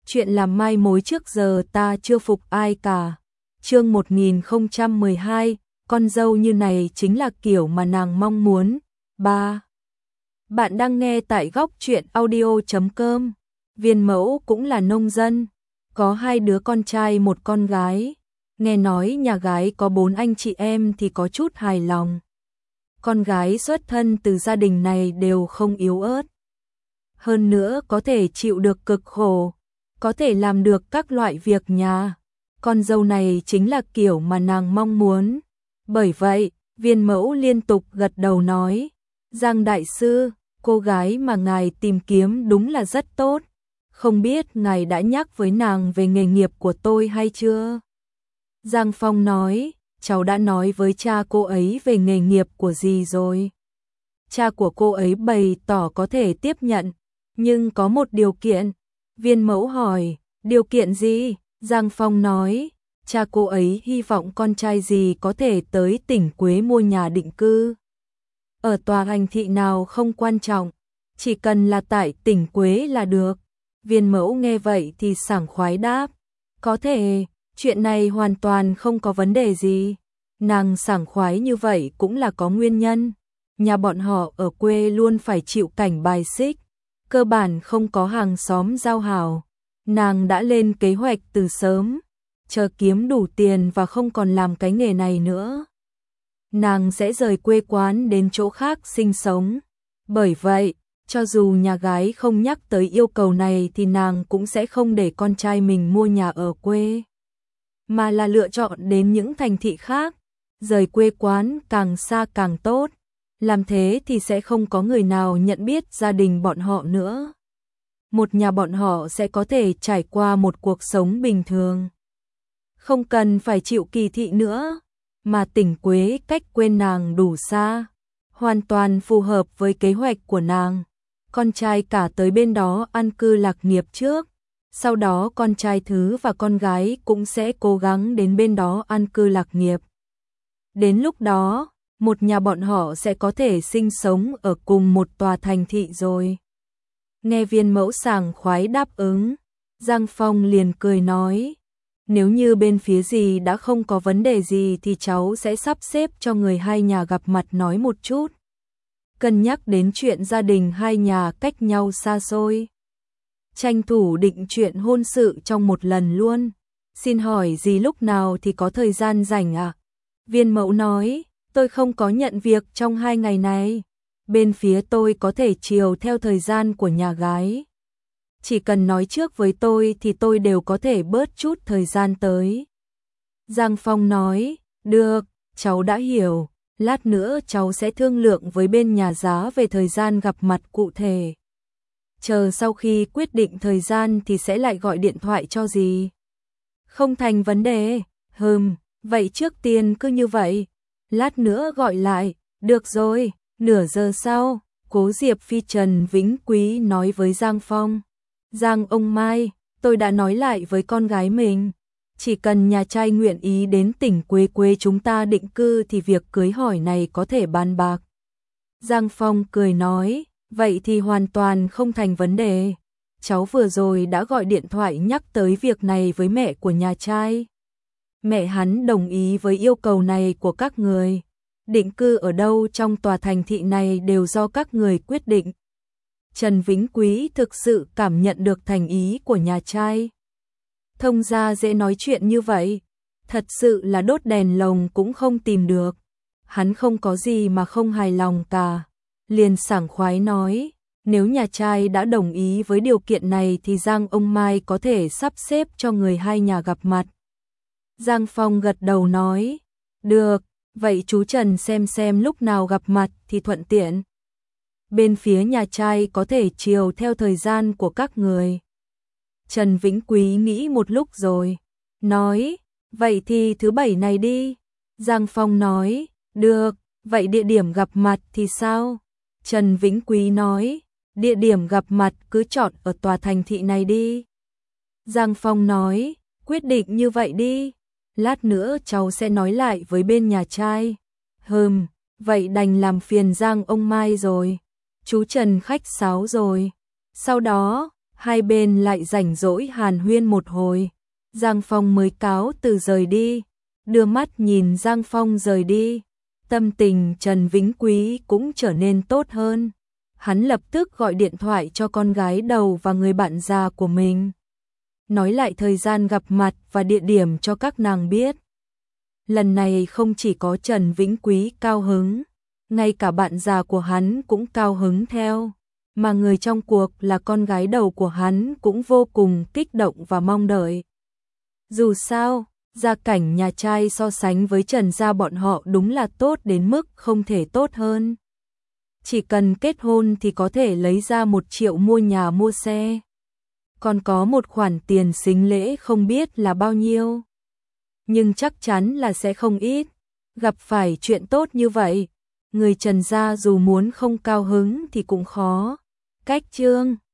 chuyện làm mai mối trước giờ ta chưa phục ai cả. Chương 1012, con dâu như này chính là kiểu mà nàng mong muốn. 3. Bạn đang nghe tại góc truyện audio.com. Viên mẫu cũng là nông dân, có 2 đứa con trai 1 con gái. Nghe nói nhà gái có 4 anh chị em thì có chút hài lòng. Con gái xuất thân từ gia đình này đều không yếu ớt. Hơn nữa có thể chịu được cực khổ, có thể làm được các loại việc nhà. Con dâu này chính là kiểu mà nàng mong muốn. Bởi vậy, viên mẫu liên tục gật đầu nói, Giang đại sư, cô gái mà ngài tìm kiếm đúng là rất tốt. Không biết ngài đã nhắc với nàng về nghề nghiệp của tôi hay chưa? Giang Phong nói, cháu đã nói với cha cô ấy về nghề nghiệp của dì rồi. Cha của cô ấy bày tỏ có thể tiếp nhận, nhưng có một điều kiện. Viên mẫu hỏi, điều kiện gì? Giang Phong nói, cha cô ấy hy vọng con trai dì có thể tới tỉnh Quế mua nhà định cư. Ở tòa thành thị nào không quan trọng, chỉ cần là tại tỉnh Quế là được. Viên mẫu nghe vậy thì sảng khoái đáp, có thể, chuyện này hoàn toàn không có vấn đề gì. Nàng sảng khoái như vậy cũng là có nguyên nhân. Nhà bọn họ ở quê luôn phải chịu cảnh bài xích, cơ bản không có hàng xóm giao hảo. Nàng đã lên kế hoạch từ sớm, chờ kiếm đủ tiền và không còn làm cái nghề này nữa. Nàng sẽ rời quê quán đến chỗ khác sinh sống. Bởi vậy, cho dù nhà gái không nhắc tới yêu cầu này thì nàng cũng sẽ không để con trai mình mua nhà ở quê, mà là lựa chọn đến những thành thị khác, rời quê quán càng xa càng tốt. Làm thế thì sẽ không có người nào nhận biết gia đình bọn họ nữa. Một nhà bọn họ sẽ có thể trải qua một cuộc sống bình thường, không cần phải chịu kỳ thị nữa. Mà tỉnh Quế cách quê nàng đủ xa, hoàn toàn phù hợp với kế hoạch của nàng. Con trai cả tới bên đó an cư lạc nghiệp trước, sau đó con trai thứ và con gái cũng sẽ cố gắng đến bên đó an cư lạc nghiệp. Đến lúc đó, một nhà bọn họ sẽ có thể sinh sống ở cùng một tòa thành thị rồi. Nghe viên mẫu sảng khoái đáp ứng, Giang Phong liền cười nói, nếu như bên phía dì đã không có vấn đề gì thì cháu sẽ sắp xếp cho người hai nhà gặp mặt nói một chút. Cân nhắc đến chuyện gia đình hai nhà cách nhau xa xôi, tranh thủ định chuyện hôn sự trong một lần luôn. Xin hỏi dì lúc nào thì có thời gian rảnh ạ? Viên mẫu nói, tôi không có nhận việc trong 2 ngày này. Bên phía tôi có thể chiều theo thời gian của nhà gái. Chỉ cần nói trước với tôi thì tôi đều có thể bớt chút thời gian tới. Giang Phong nói, được, cháu đã hiểu. Lát nữa cháu sẽ thương lượng với bên nhà giá về thời gian gặp mặt cụ thể. Chờ sau khi quyết định thời gian thì sẽ lại gọi điện thoại cho dì. Không thành vấn đề. Vậy trước tiên cứ như vậy. Lát nữa gọi lại. Được rồi. Nửa giờ sau, Cố Diệp Phi Trần Vĩnh Quý nói với Giang Phong, Giang ông Mai, tôi đã nói lại với con gái mình, chỉ cần nhà trai nguyện ý đến tỉnh quê chúng ta định cư thì việc cưới hỏi này có thể bàn bạc. Giang Phong cười nói, vậy thì hoàn toàn không thành vấn đề. Cháu vừa rồi đã gọi điện thoại nhắc tới việc này với mẹ của nhà trai. Mẹ hắn đồng ý với yêu cầu này của các người. Định cư ở đâu trong tòa thành thị này đều do các người quyết định. Trần Vĩnh Quý thực sự cảm nhận được thành ý của nhà trai. Thông gia dễ nói chuyện như vậy, thật sự là đốt đèn lồng cũng không tìm được. Hắn không có gì mà không hài lòng cả, liền sảng khoái nói, nếu nhà trai đã đồng ý với điều kiện này thì Giang ông Mai có thể sắp xếp cho người hai nhà gặp mặt. Giang Phong gật đầu nói, được, vậy chú Trần xem lúc nào gặp mặt thì thuận tiện. Bên phía nhà trai có thể chiều theo thời gian của các người. Trần Vĩnh Quý nghĩ một lúc rồi, nói, vậy thì thứ Bảy này đi. Giang Phong nói, được, vậy địa điểm gặp mặt thì sao? Trần Vĩnh Quý nói, địa điểm gặp mặt cứ chọn ở tòa thành thị này đi. Giang Phong nói, quyết định như vậy đi. Lát nữa cháu sẽ nói lại với bên nhà trai. Vậy đành làm phiền Giang ông Mai rồi. Chú Trần khách sáo rồi. Sau đó, Hai bên lại rảnh rỗi hàn huyên một hồi, Giang Phong mới cáo từ rời đi. Đưa mắt nhìn Giang Phong rời đi, tâm tình Trần Vĩnh Quý cũng trở nên tốt hơn. Hắn lập tức gọi điện thoại cho con gái đầu và người bạn già của mình, nói lại thời gian gặp mặt và địa điểm cho các nàng biết. Lần này không chỉ có Trần Vĩnh Quý cao hứng, ngay cả bạn già của hắn cũng cao hứng theo, mà người trong cuộc là con gái đầu của hắn cũng vô cùng kích động và mong đợi. Dù sao, gia cảnh nhà trai so sánh với Trần gia bọn họ đúng là tốt đến mức không thể tốt hơn. Chỉ cần kết hôn thì có thể lấy ra 1 triệu mua nhà mua xe. Còn có một khoản tiền sính lễ không biết là bao nhiêu, nhưng chắc chắn là sẽ không ít. Gặp phải chuyện tốt như vậy, người Trần gia dù muốn không cao hứng thì cũng khó. Cách chương